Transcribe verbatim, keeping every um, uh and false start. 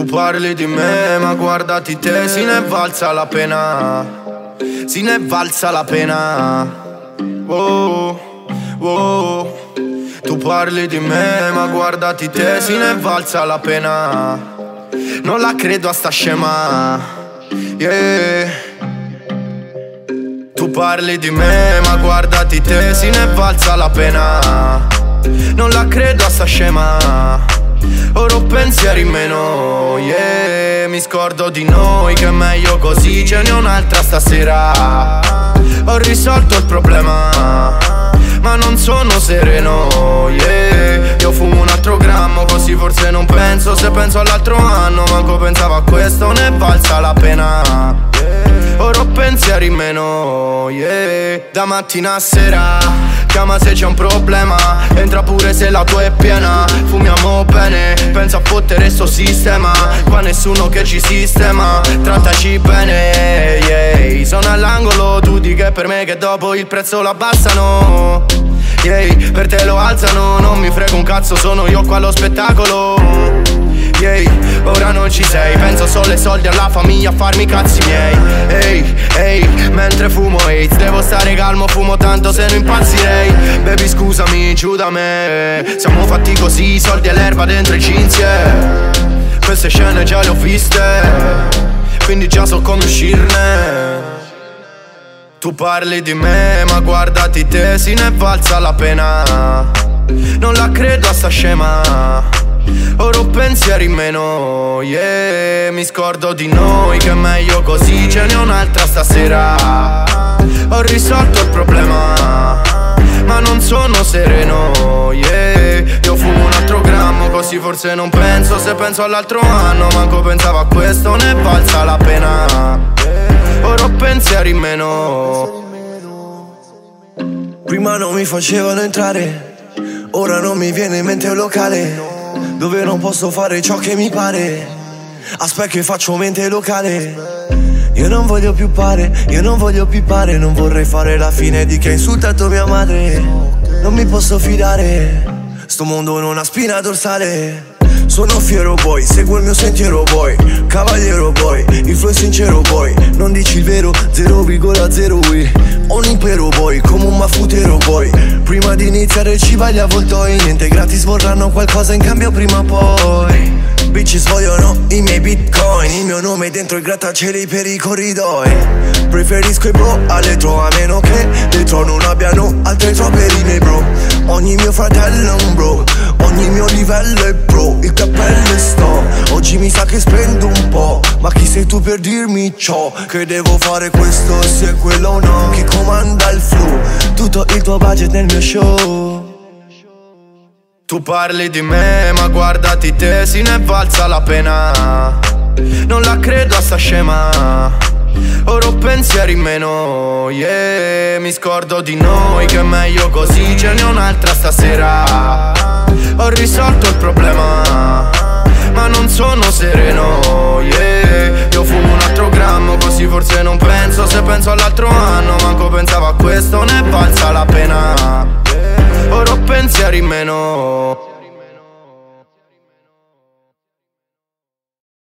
parli di me, ma guardati te, si ne è valsa la pena, si ne è valsa la pena. Oh, oh. Tu parli di me, ma guardati te, si ne è valsa la pena. Non la credo a sta scema, yeah. Tu parli di me, ma guardati te, si ne è valsa la pena. Non la credo a sta scema. Ora ho pensieri in meno, yeah. Mi scordo di noi, che è meglio così, ce n'è un'altra stasera. Ho risolto il problema, ma non sono sereno, yeah. Io fumo un altro grammo, così forse non penso. Se penso all'altro anno, manco pensavo a questo, ne è valsa la pena, yeah. Ora ho pensieri in meno, yeah. Da mattina a sera, chiama se c'è un problema, entra pure se la tua è piena. Fumiamo bene, pensa a fottere sto sistema. Qua nessuno che ci sistema, trattaci bene, yeah. Sono all'angolo, tu di che per me che dopo il prezzo lo abbassano, yeah. Per te lo alzano, non mi frega un cazzo, sono io qua allo spettacolo, yeah. Ora non ci sei, penso solo ai soldi, alla famiglia, a farmi i cazzi miei. Ehi, ehi, mentre fumo AIDS, devo stare calmo, fumo tanto se no impazzirei. Baby scusami, giù da me, siamo fatti così, soldi e l'erba dentro i jeans, yeah. Queste scene già le ho viste, quindi già so come uscirne. Tu parli di me, ma guardati te, si ne è valsa la pena. Non la credo a sta scema. Ora ho pensieri in meno, yeah. Mi scordo di noi, che è meglio così, ce n'è un'altra stasera. Ho risolto il problema, ma non sono sereno, yeah. Io fumo un altro grammo, così forse non penso. Se penso all'altro anno, manco pensavo a questo, ne è valsa la pena, yeah. Ora ho pensieri in meno. Prima non mi facevano entrare, ora non mi viene in mente un locale dove non posso fare ciò che mi pare. Aspetta che faccio mente locale. Io non voglio più pare, io non voglio più pare. Non vorrei fare la fine di chi ha insultato mia madre. Non mi posso fidare, sto mondo non ha spina dorsale. Sono fiero boy, seguo il mio sentiero boy. Cavaliero boy, il flow è sincero boy. Non dici il vero, zero virgola zero ui. Ho un impero boy, come un mafutero boy. Prima di iniziare ci vai gli avvoltoi. Niente gratis, vorranno qualcosa in cambio prima o poi. Bitches vogliono i miei bitcoin, il mio nome dentro i grattacieli per i corridoi. Preferisco i bro all'etro, a meno che dentro non abbiano altre troppe rime bro. Ogni mio fratello è un bro, ogni mio livello è pro. Il cappello è sto, oggi mi sa che spendo un po'. Ma chi sei tu per dirmi ciò? Che devo fare questo, se quello o no? Chi comanda il flow? Tutto il tuo budget nel mio show. Tu parli di me, ma guardati te, si ne è valsa la pena. Non la credo a sta scema. Ora ho pensieri in meno, yeah. Mi scordo di noi, che è meglio così, ce n'è un'altra stasera. Ho risolto il problema, ma non sono sereno, yeah. Io fumo un altro grammo, così forse non penso. Se penso all'altro anno, manco pensavo a questo, ne è valsa la pena, yeah. Ora ho pensieri in meno.